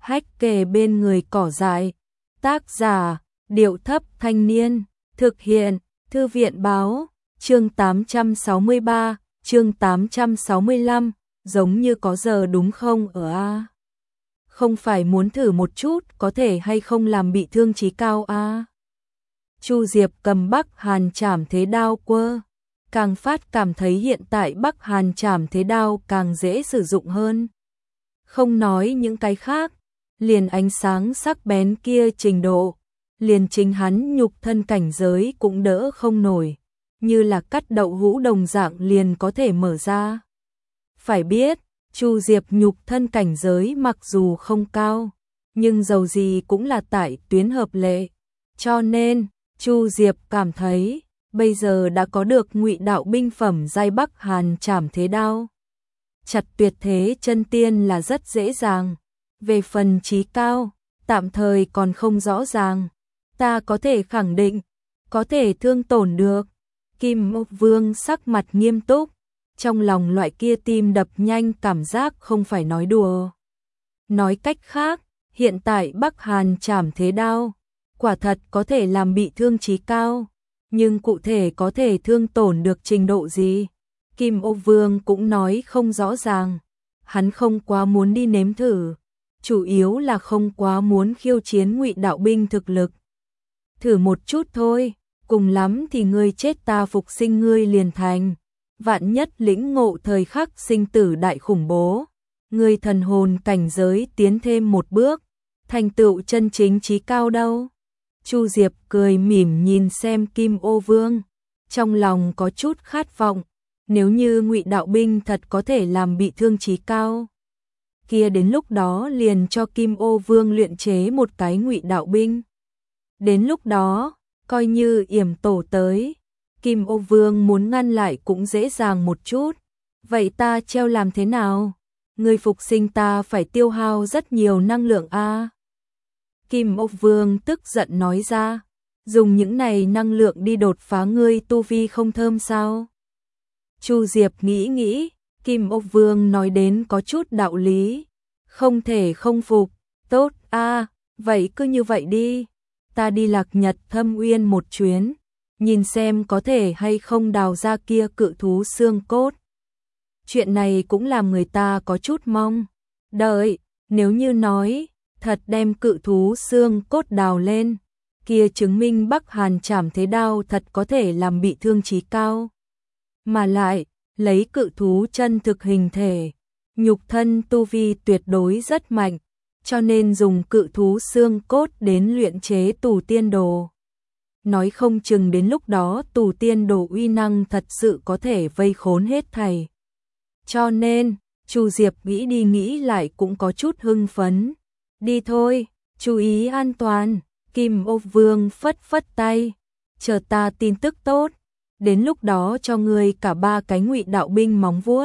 hách kề bên người cỏ dại. Tác giả, Điệu Thấp Thanh Niên. Thực hiện, Thư viện Báo. Chương 863, chương 865, giống như có giờ đúng không ở a? Không phải muốn thử một chút có thể hay không làm bị thương Chí Cao a? Chu Diệp cầm Bắc Hàn Trảm Thế Đao quơ, càng phát cảm thấy hiện tại Bắc Hàn Trảm Thế Đao càng dễ sử dụng hơn. Không nói những cái khác, liền ánh sáng sắc bén kia trình độ, liền chính hắn nhục thân cảnh giới cũng đỡ không nổi, như là cắt đậu hũ đồng dạng liền có thể mở ra. Phải biết, Chu Diệp nhục thân cảnh giới mặc dù không cao, nhưng dầu gì cũng là tại tuyến hợp lệ, cho nên Chu Diệp cảm thấy bây giờ đã có được Ngụy Đạo binh phẩm giai Bắc Hàn Trảm Thế Đao, chặt tuyệt thế chân tiên là rất dễ dàng. Về phần Chí Cao, tạm thời còn không rõ ràng. Ta có thể khẳng định, có thể thương tổn được. Kim Mộc Vương sắc mặt nghiêm túc, trong lòng loại kia tim đập nhanh cảm giác không phải nói đùa. Nói cách khác, hiện tại Bắc Hàn Trảm Thế Đao, quả thật có thể làm bị thương Chí Cao, nhưng cụ thể có thể thương tổn được trình độ gì? Kim Ô Vương cũng nói không rõ ràng, hắn không quá muốn đi nếm thử, chủ yếu là không quá muốn khiêu chiến Ngụy Đạo binh thực lực. Thử một chút thôi, cùng lắm thì ngươi chết ta phục sinh ngươi liền thành, vạn nhất lĩnh ngộ thời khắc sinh tử đại khủng bố, ngươi thần hồn cảnh giới tiến thêm một bước, thành tựu chân chính Chí Cao đâu. Chu Diệp cười mỉm nhìn xem Kim Ô Vương, trong lòng có chút khát vọng, nếu như Ngụy Đạo binh thật có thể làm bị thương Chí Cao, kia đến lúc đó liền cho Kim Ô Vương luyện chế một cái Ngụy Đạo binh. Đến lúc đó, coi như yểm tổ tới, Kim Ô Vương muốn ngăn lại cũng dễ dàng một chút. Vậy ta treo làm thế nào? Người phục sinh ta phải tiêu hao rất nhiều năng lượng a. Kim Ô Vương tức giận nói ra, dùng những này năng lượng đi đột phá ngươi tu vi không thơm sao? Chu Diệp nghĩ nghĩ, Kim Ô Vương nói đến có chút đạo lý, không thể không phục. Tốt a, vậy cứ như vậy đi. Ta đi Lạc Nhật Thâm Uyên một chuyến, nhìn xem có thể hay không đào ra kia cự thú xương cốt. Chuyện này cũng làm người ta có chút mong đợi, nếu như nói thật đem cự thú xương cốt đào lên, kia chứng minh Bắc Hàn Trảm Thế Đao thật có thể làm bị thương Chí Cao. Mà lại, lấy cự thú chân thực hình thể, nhục thân tu vi tuyệt đối rất mạnh, cho nên dùng cự thú xương cốt đến luyện chế tù tiên đồ. Nói không chừng đến lúc đó tù tiên đồ uy năng thật sự có thể vây khốn hết thảy. Cho nên, Chu Diệp nghĩ đi nghĩ lại cũng có chút hưng phấn. Đi thôi, chú ý an toàn. Kim Ô Vương phất phất tay, chờ ta tin tức tốt, đến lúc đó cho ngươi cả 3 cái Ngụy Đạo binh móng vuốt.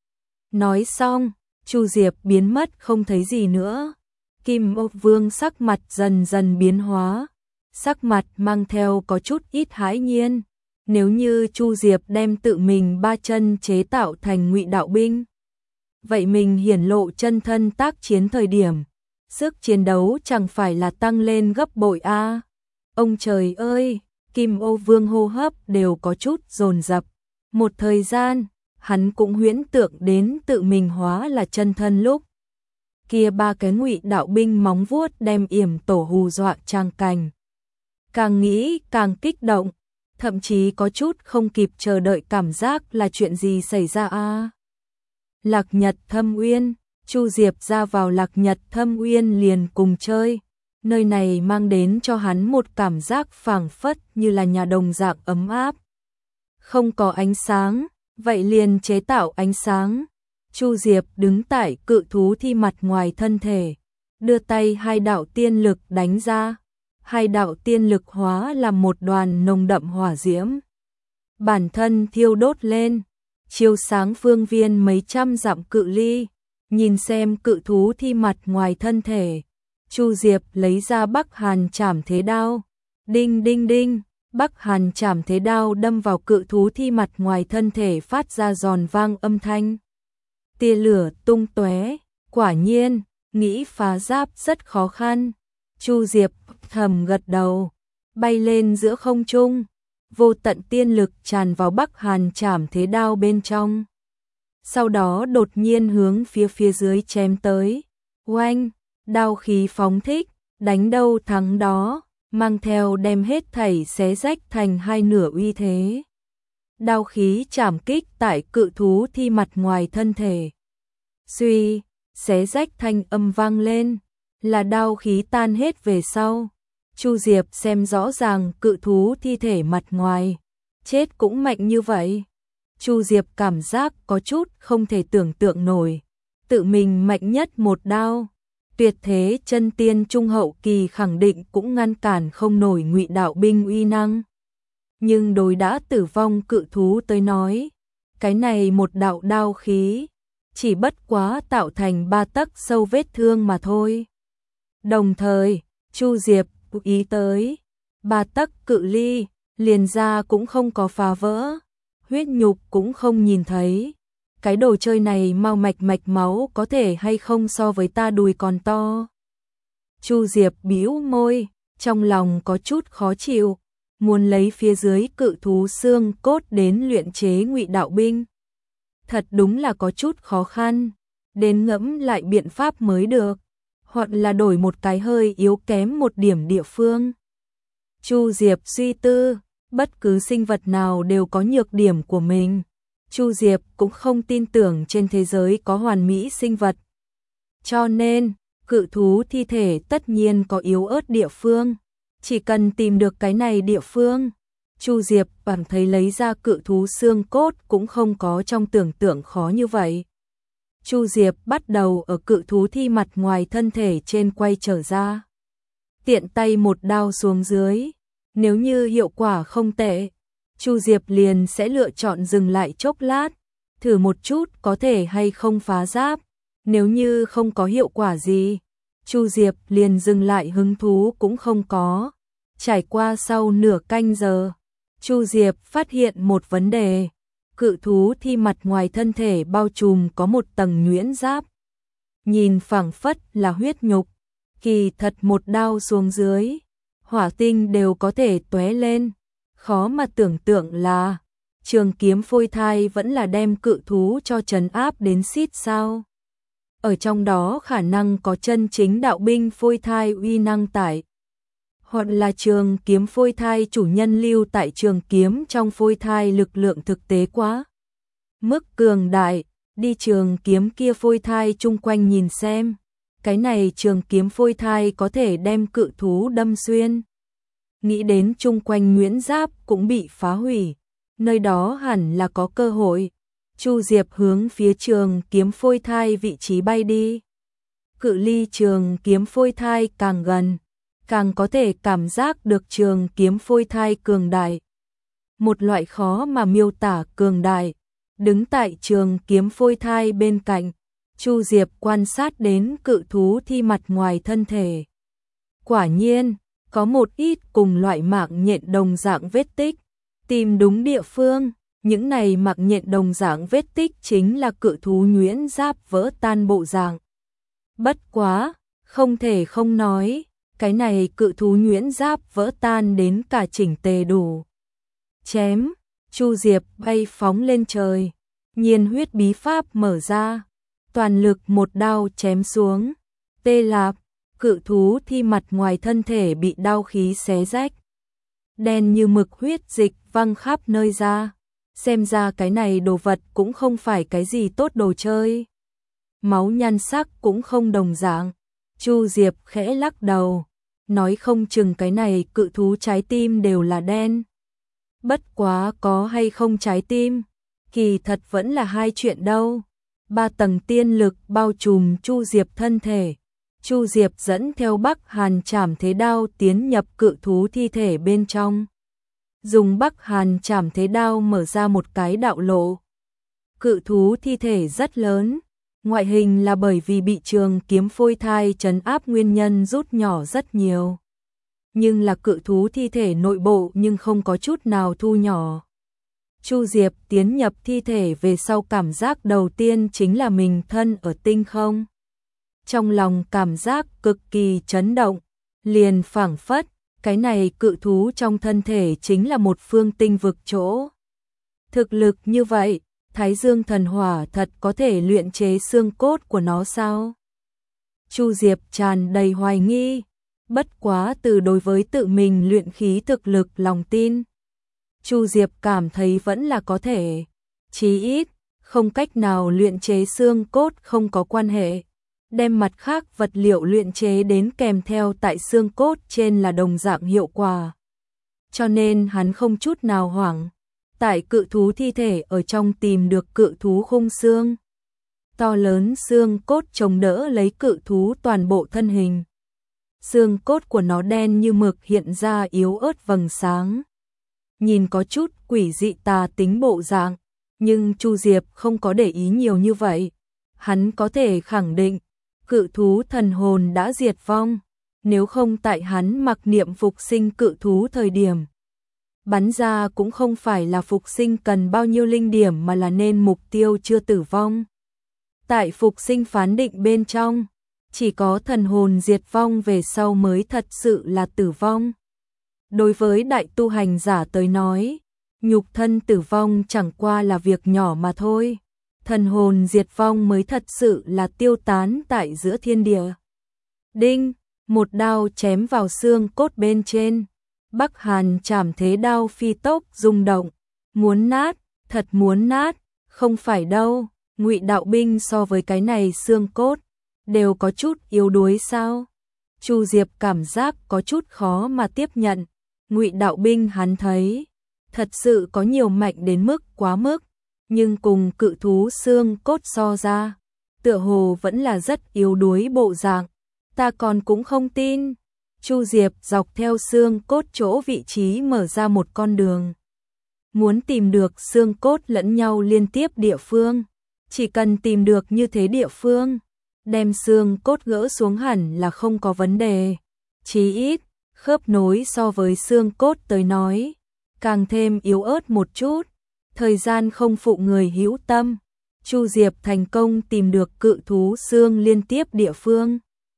Nói xong, Chu Diệp biến mất không thấy gì nữa. Kim Ô Vương sắc mặt dần dần biến hóa, sắc mặt mang theo có chút ít hãi nhiên. Nếu như Chu Diệp đem tự mình 3 chân chế tạo thành Ngụy Đạo binh, vậy mình hiển lộ chân thân tác chiến thời điểm, sức chiến đấu chẳng phải là tăng lên gấp bội a? Ông trời ơi, Kim Ô Vương hô hấp đều có chút dồn dập. Một thời gian, hắn cũng huyễn tưởng đến tự mình hóa là chân thân lúc kia 3 cái Ngụy Đạo binh móng vuốt đem yểm tổ hù dọa trang cảnh. Càng nghĩ càng kích động, thậm chí có chút không kịp chờ đợi cảm giác là chuyện gì xảy ra a. Lạc Nhật Thâm Uyên, Chu Diệp ra vào Lạc Nhật Thâm Uyên liền cùng chơi. Nơi này mang đến cho hắn một cảm giác phảng phất như là nhà đồng dạng ấm áp. Không có ánh sáng, vậy liền chế tạo ánh sáng. Chu Diệp đứng tại cự thú thi mặt ngoài thân thể, đưa tay 2 đạo tiên lực đánh ra. 2 đạo tiên lực hóa làm một đoàn nồng đậm hỏa diễm. Bản thân thiêu đốt lên, chiếu sáng phương viên mấy trăm dặm cự ly. Nhìn xem cự thú thi mặt ngoài thân thể, Chu Diệp lấy ra Bắc Hàn Trảm Thế Đao. Đinh đinh đinh, Bắc Hàn Trảm Thế Đao đâm vào cự thú thi mặt ngoài thân thể phát ra giòn vang âm thanh. Tia lửa tung tóe, quả nhiên, nghĩ phá giáp rất khó khăn. Chu Diệp thầm gật đầu, bay lên giữa không trung, vô tận tiên lực tràn vào Bắc Hàn Trảm Thế Đao bên trong. Sau đó đột nhiên hướng phía dưới chém tới. Oanh, đao khí phóng thích, đánh đâu thắng đó, mang theo đem hết thảy xé rách thành hai nửa uy thế. Đao khí chảm kích tại cự thú thi mặt ngoài thân thể. Suy, xé rách thanh âm vang lên, là đao khí tan hết về sau. Chu Diệp xem rõ ràng cự thú thi thể mặt ngoài, chết cũng mạnh như vậy. Chu Diệp cảm giác có chút không thể tưởng tượng nổi, tự mình mạnh nhất một đao, tuyệt thế chân tiên trung hậu kỳ khẳng định cũng ngăn cản không nổi Ngụy đạo binh uy năng. Nhưng đối đã tử vong cự thú tới nói, cái này một đạo đao khí, chỉ bất quá tạo thành 3 tấc sâu vết thương mà thôi. Đồng thời, Chu Diệp ý tới, 3 tấc cự ly, liền ra cũng không có phá vỡ, huyết nhục cũng không nhìn thấy. Cái đồ chơi này mau mạch máu có thể hay không so với ta đùi còn to. Chu Diệp bĩu môi, trong lòng có chút khó chịu, muốn lấy phía dưới cự thú xương cốt đến luyện chế Ngụy đạo binh. Thật đúng là có chút khó khăn, đến ngẫm lại biện pháp mới được, hoặc là đổi một cái hơi yếu kém một điểm địa phương. Chu Diệp suy tư, bất cứ sinh vật nào đều có nhược điểm của mình. Chu Diệp cũng không tin tưởng trên thế giới có hoàn mỹ sinh vật. Cho nên, cự thú thi thể tất nhiên có yếu ớt địa phương. Chỉ cần tìm được cái này địa phương, Chu Diệp cảm thấy lấy ra cự thú xương cốt cũng không có trong tưởng tượng khó như vậy. Chu Diệp bắt đầu ở cự thú thi mặt ngoài thân thể trên quay trở ra. Tiện tay một đao xuống dưới, nếu như hiệu quả không tệ, Chu Diệp liền sẽ lựa chọn dừng lại chốc lát, thử một chút có thể hay không phá giáp. Nếu như không có hiệu quả gì, Chu Diệp liền dừng lại, hứng thú cũng không có. Trải qua sau nửa canh giờ, Chu Diệp phát hiện một vấn đề. Cự thú thi mặt ngoài thân thể bao trùm có một tầng nhuyễn giáp. Nhìn phảng phất là huyết nhục, kỳ thật một đao xuống dưới, hỏa tinh đều có thể tóe lên. Khó mà tưởng tượng là trường kiếm phôi thai vẫn là đem cự thú cho trấn áp đến xít sao. Ở trong đó khả năng có chân chính đạo binh phôi thai uy năng tải. Hoặc là trường kiếm phôi thai chủ nhân lưu tại trường kiếm trong phôi thai lực lượng thực tế quá mức cường đại, đi trường kiếm kia phôi thai chung quanh nhìn xem. Cái này trường kiếm phôi thai có thể đem cự thú đâm xuyên. Nghĩ đến chung quanh nhuyễn giáp cũng bị phá hủy, nơi đó hẳn là có cơ hội. Chu Diệp hướng phía trường kiếm phôi thai vị trí bay đi. Cự ly trường kiếm phôi thai càng gần, càng có thể cảm giác được trường kiếm phôi thai cường đại. Một loại khó mà miêu tả cường đại. Đứng tại trường kiếm phôi thai bên cạnh, Chu Diệp quan sát đến cự thú thi mặt ngoài thân thể. Quả nhiên, có một ít cùng loại mạng nhện đồng dạng vết tích. Tìm đúng địa phương, những này mạng nhện đồng dạng vết tích chính là cự thú nhuyễn giáp vỡ tan bộ dạng. Bất quá, không thể không nói, cái này cự thú nhuyễn giáp vỡ tan đến cả chỉnh tề đủ. Chém, Chu Diệp bay phóng lên trời, nhiên huyết bí pháp mở ra, toàn lực một đao chém xuống. Tê lạp, cự thú thi mặt ngoài thân thể bị đao khí xé rách. Đen như mực huyết dịch văng khắp nơi ra. Xem ra cái này đồ vật cũng không phải cái gì tốt đồ chơi. Máu nhan sắc cũng không đồng dạng. Chu Diệp khẽ lắc đầu, nói không chừng cái này cự thú trái tim đều là đen. Bất quá có hay không trái tim, kỳ thật vẫn là hai chuyện đâu. 3 tầng tiên lực bao trùm Chu Diệp thân thể. Chu Diệp dẫn theo Bắc Hàn Trảm Thế Đao tiến nhập cự thú thi thể bên trong. Dùng Bắc Hàn Trảm Thế Đao mở ra một cái đạo lộ. Cự thú thi thể rất lớn, ngoại hình là bởi vì bị trường kiếm phôi thai trấn áp nguyên nhân rút nhỏ rất nhiều. Nhưng là cự thú thi thể nội bộ nhưng không có chút nào thu nhỏ. Chu Diệp tiến nhập thi thể về sau cảm giác đầu tiên chính là mình thân ở tinh không. trong lòng cảm giác cực kỳ chấn động, liền phảng phất, cái này cự thú trong thân thể chính là một phương tinh vực chỗ. Thực lực như vậy, Thái Dương thần hỏa thật có thể luyện chế xương cốt của nó sao? Chu Diệp tràn đầy hoài nghi, bất quá từ đối với tự mình luyện khí thực lực lòng tin. Chu Diệp cảm thấy vẫn là có thể, chí ít, không cách nào luyện chế xương cốt không có quan hệ. Đem mặt khác vật liệu luyện chế đến kèm theo tại xương cốt trên là đồng dạng hiệu quả. Cho nên hắn không chút nào hoảng, tại cự thú thi thể ở trong tìm được cự thú khung xương. To lớn xương cốt chống đỡ lấy cự thú toàn bộ thân hình. Xương cốt của nó đen như mực hiện ra yếu ớt vầng sáng. Nhìn có chút quỷ dị tà tính bộ dạng, nhưng Chu Diệp không có để ý nhiều như vậy. Hắn có thể khẳng định, cự thú thần hồn đã diệt vong, nếu không tại hắn mặc niệm phục sinh cự thú thời điểm. Bắn ra cũng không phải là phục sinh cần bao nhiêu linh điểm mà là nên mục tiêu chưa tử vong. Tại phục sinh phán định bên trong, chỉ có thần hồn diệt vong về sau mới thật sự là tử vong. Đối với đại tu hành giả tới nói, nhục thân tử vong chẳng qua là việc nhỏ mà thôi. Thần hồn diệt vong mới thật sự là tiêu tán tại giữa thiên địa. Đinh, một đao chém vào xương cốt bên trên. Bắc Hàn Trảm Thế Đao phi tốc rung động, muốn nát, thật muốn nát, không phải đâu. Ngụy Đạo Binh so với cái này xương cốt đều có chút yếu đuối sao? Chu Diệp cảm giác có chút khó mà tiếp nhận. Ngụy Đạo Binh hắn thấy thật sự có nhiều mạnh đến mức quá mức, nhưng cùng cự thú xương cốt so ra, tựa hồ vẫn là rất yếu đuối bộ dạng. Ta còn cũng không tin. Chu Diệp dọc theo xương cốt chỗ vị trí mở ra một con đường. Muốn tìm được xương cốt lẫn nhau liên tiếp địa phương, chỉ cần tìm được như thế địa phương, đem xương cốt gỡ xuống hẳn là không có vấn đề. Chí ít, khớp nối so với xương cốt tới nói, càng thêm yếu ớt một chút. Thời gian không phụ người hữu tâm, Chu Diệp thành công tìm được cự thú xương liên tiếp địa phương.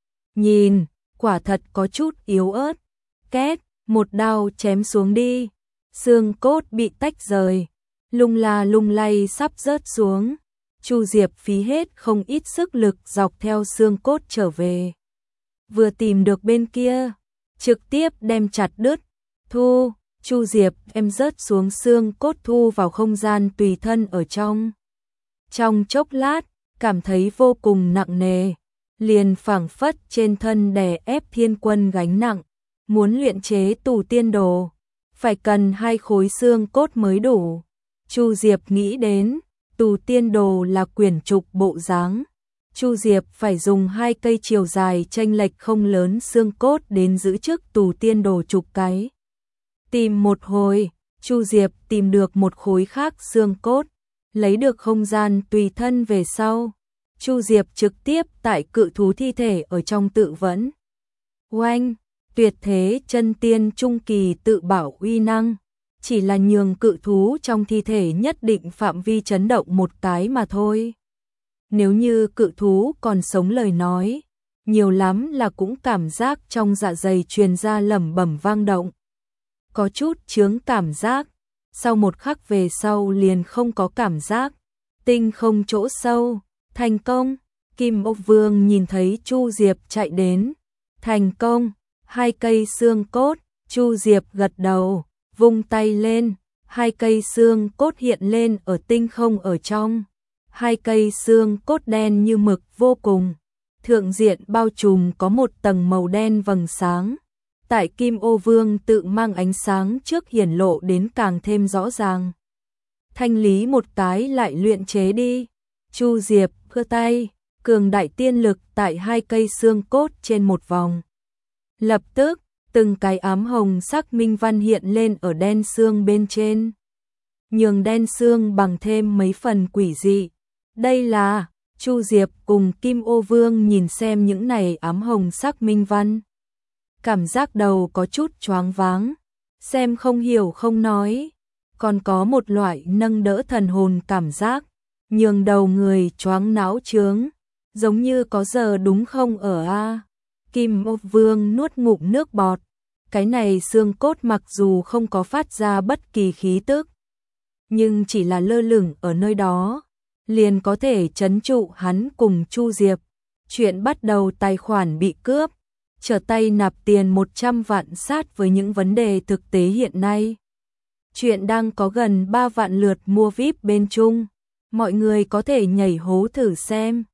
Nhìn, quả thật có chút yếu ớt. Két, một đao chém xuống đi. Xương cốt bị tách rời, lung la lung lay sắp rớt xuống. Chu Diệp phí hết không ít sức lực dọc theo xương cốt trở về. Vừa tìm được bên kia, trực tiếp đem chặt đứt. Thu, Chu Diệp em rớt xuống xương cốt thu vào không gian tùy thân ở trong. Trong chốc lát, cảm thấy vô cùng nặng nề, liền phảng phất trên thân đè ép thiên quân gánh nặng. Muốn luyện chế tù tiên đồ, phải cần 2 khối xương cốt mới đủ. Chu Diệp nghĩ đến, tù tiên đồ là quyển trục bộ dáng. Chu Diệp phải dùng 2 cây chiều dài chênh lệch không lớn xương cốt đến giữ chức tù tiên đồ trục cái. Tìm một hồi, Chu Diệp tìm được một khối khác xương cốt, lấy được không gian tùy thân về sau. Chu Diệp trực tiếp tại cự thú thi thể ở trong tự vẫn. Oanh, tuyệt thế chân tiên trung kỳ tự bảo uy năng, chỉ là nhường cự thú trong thi thể nhất định phạm vi chấn động một cái mà thôi. Nếu như cự thú còn sống lời nói, nhiều lắm là cũng cảm giác trong dạ dày truyền ra lẩm bẩm vang động. Có chút chướng cảm giác, sau một khắc về sau liền không có cảm giác. Tinh không chỗ sâu, thành công. Kim Ô Vương nhìn thấy Chu Diệp chạy đến, thành công. 2 cây xương cốt, Chu Diệp gật đầu, vung tay lên, 2 cây xương cốt hiện lên ở tinh không ở trong. 2 cây xương cốt đen như mực vô cùng, thượng diện bao trùm có một tầng màu đen vầng sáng. Tại Kim Ô Vương tự mang ánh sáng trước hiển lộ đến càng thêm rõ ràng. Thanh lý một cái lại luyện chế đi. Chu Diệp khơ tay, cường đại tiên lực tại 2 cây xương cốt trên một vòng. Lập tức, từng cái ám hồng sắc minh văn hiện lên ở đen xương bên trên. Nhường đen xương bằng thêm mấy phần quỷ dị. Đây là, Chu Diệp cùng Kim Ô Vương nhìn xem những này ám hồng sắc minh văn. Cảm giác đầu có chút choáng váng, xem không hiểu không nói. Còn có một loại nâng đỡ thần hồn cảm giác, nhường đầu người choáng não chướng. Giống như có giờ đúng không ở a? Kim Ô Vương nuốt ngụm nước bọt. Cái này xương cốt mặc dù không có phát ra bất kỳ khí tức, nhưng chỉ là lơ lửng ở nơi đó, liền có thể trấn trụ hắn cùng Chu Diệp. Chuyện bắt đầu tài khoản bị cướp, trở tay nạp tiền 100 vạn sát với những vấn đề thực tế hiện nay. Chuyện đang có gần 3 vạn lượt mua VIP bên Trung. Mọi người có thể nhảy hố thử xem.